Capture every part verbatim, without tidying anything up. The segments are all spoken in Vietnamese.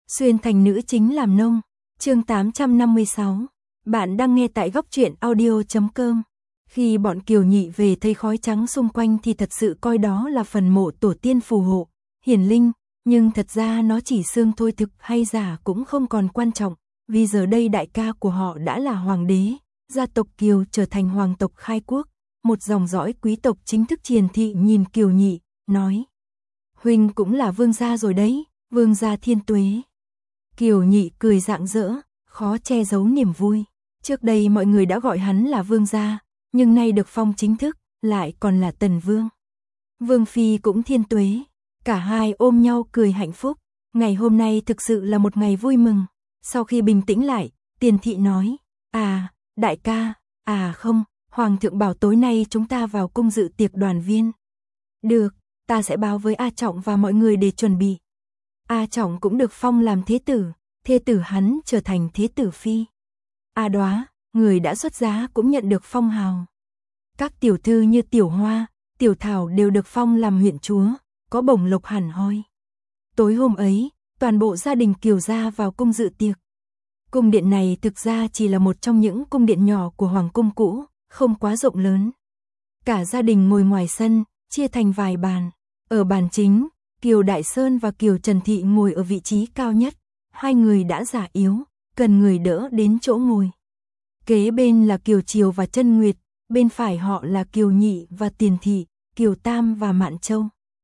Xuyên thành nữ chính làm nông. Chương tám trăm năm mươi sáu. Bạn đang nghe tại góc truyện audio chấm com. Khi bọn Kiều Nhị về thấy khói trắng xung quanh thì thật sự coi đó là phần mộ tổ tiên phù hộ, hiển linh, nhưng thật ra nó chỉ xương thôi, thực hay giả cũng không còn quan trọng, vì giờ đây đại ca của họ đã là hoàng đế, gia tộc Kiều trở thành hoàng tộc khai quốc, một dòng dõi quý tộc chính thức. Triền Thị nhìn Kiều Nhị, nói: "Huynh cũng là vương gia rồi đấy, vương gia thiên tuế." Kiều Nhị cười rạng rỡ, khó che giấu niềm vui. Trước đây mọi người đã gọi hắn là vương gia, nhưng nay được phong chính thức, lại còn là tần vương. Vương phi cũng thiên tuế. Cả hai ôm nhau cười hạnh phúc. Ngày hôm nay thực sự là một ngày vui mừng. Sau khi bình tĩnh lại, Tiền Thị nói: "À, đại ca, à không, hoàng thượng bảo tối nay chúng ta vào cung dự tiệc đoàn viên." "Được, ta sẽ báo với A Trọng và mọi người để chuẩn bị." A Trọng cũng được phong làm thế tử, thê tử hắn trở thành thế tử phi. A Đoá, người đã xuất giá cũng nhận được phong hào. Các tiểu thư như Tiểu Hoa, Tiểu Thảo đều được phong làm huyện chúa, có bổng lộc hẳn hoi. Tối hôm ấy, toàn bộ gia đình Kiều gia vào cung dự tiệc. Cung điện này thực ra chỉ là một trong những cung điện nhỏ của hoàng cung cũ, không quá rộng lớn. Cả gia đình ngồi ngoài sân, chia thành vài bàn. Ở bàn chính, Kiều Đại Sơn và Kiều Trần Thị ngồi ở vị trí cao nhất. Hai người đã già yếu, cần người đỡ đến chỗ ngồi. Kế bên là Kiều Triều và Trân Nguyệt, bên phải họ là Kiều Nhị và Tiền Thị, Kiều Tam và Mạn Châu.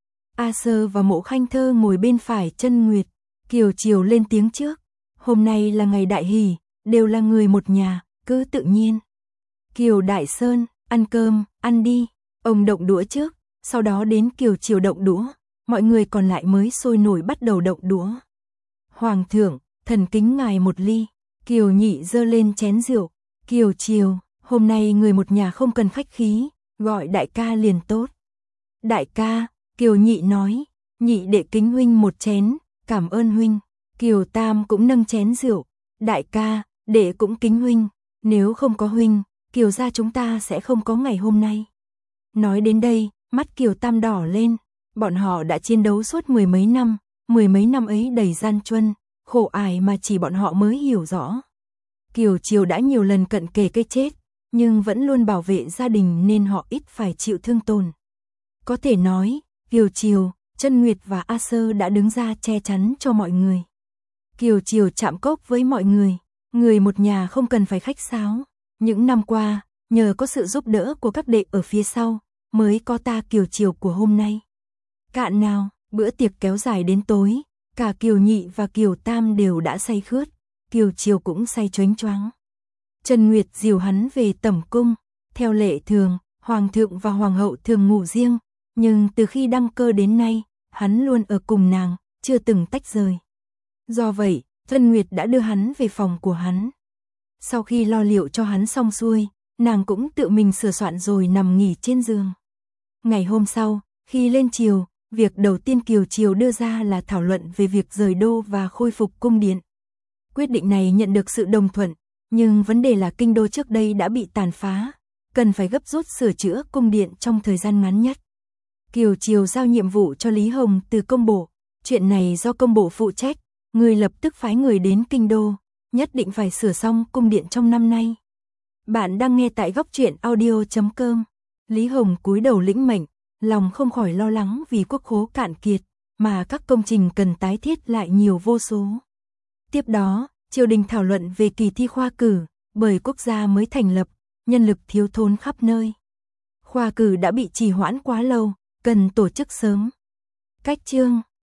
A Sơ và Mộ Khanh Thơ ngồi bên phải Trân Nguyệt. Kiều Triều lên tiếng trước: "Hôm nay là ngày đại hỷ, đều là người một nhà, cứ tự nhiên." Kiều Đại Sơn: "Ăn cơm, ăn đi." Ông động đũa trước, sau đó đến Kiều Triều động đũa, mọi người còn lại mới sôi nổi bắt đầu động đũa. "Hoàng thượng, thần kính ngài một ly." Kiều Nhị giơ lên chén rượu. Kiều Triều: "Hôm nay người một nhà không cần khách khí, gọi đại ca liền tốt." "Đại ca." Kiều Nhị nói: "Nhị đệ kính huynh một chén, cảm ơn huynh." Kiều Tam cũng nâng chén rượu: "Đại ca, đệ cũng kính huynh, nếu không có huynh, Kiều gia chúng ta sẽ không có ngày hôm nay." Nói đến đây, mắt Kiều Tam đỏ lên. Bọn họ đã chiến đấu suốt mười mấy năm, mười mấy năm ấy đầy gian truân, khổ ải mà chỉ bọn họ mới hiểu rõ. Kiều Triều đã nhiều lần cận kề cái chết, nhưng vẫn luôn bảo vệ gia đình nên họ ít phải chịu thương tổn. Có thể nói, Kiều Triều, Trân Nguyệt và A Sơ đã đứng ra che chắn cho mọi người. Kiều Triều chạm cốc với mọi người, người một nhà không cần phải khách sáo. Những năm qua, nhờ có sự giúp đỡ của các đệ ở phía sau, mới có ta Kiều Triều của hôm nay. Cạn nào, bữa tiệc kéo dài đến tối, cả Kiều Nhị và Kiều Tam đều đã say khướt, Kiều Triều cũng say choáng choáng. Trân Nguyệt dìu hắn về tẩm cung, theo lệ thường, hoàng thượng và hoàng hậu thường ngủ riêng, nhưng từ khi đăng cơ đến nay, hắn luôn ở cùng nàng, chưa từng tách rời. Do vậy, Trân Nguyệt đã đưa hắn về phòng của hắn. Sau khi lo liệu cho hắn xong xuôi, nàng cũng tự mình sửa soạn rồi nằm nghỉ trên giường. Ngày hôm sau, khi lên triều, việc đầu tiên Kiều Triều đưa ra là thảo luận về việc rời đô và khôi phục cung điện. Quyết định này nhận được sự đồng thuận, nhưng vấn đề là kinh đô trước đây đã bị tàn phá, cần phải gấp rút sửa chữa cung điện trong thời gian ngắn nhất. Kiều Triều giao nhiệm vụ cho Lý Hồng từ công bộ, chuyện này do công bộ phụ trách, người lập tức phái người đến kinh đô, nhất định phải sửa xong cung điện trong năm nay. Bạn đang nghe tại góc truyện audio chấm com. Lý Hồng cúi đầu lĩnh mệnh, lòng không khỏi lo lắng vì quốc khố cạn kiệt, mà các công trình cần tái thiết lại nhiều vô số. Tiếp đó, triều đình thảo luận về kỳ thi khoa cử, bởi quốc gia mới thành lập, nhân lực thiếu thốn khắp nơi. Khoa cử đã bị trì hoãn quá lâu, cần tổ chức sớm. Cách chương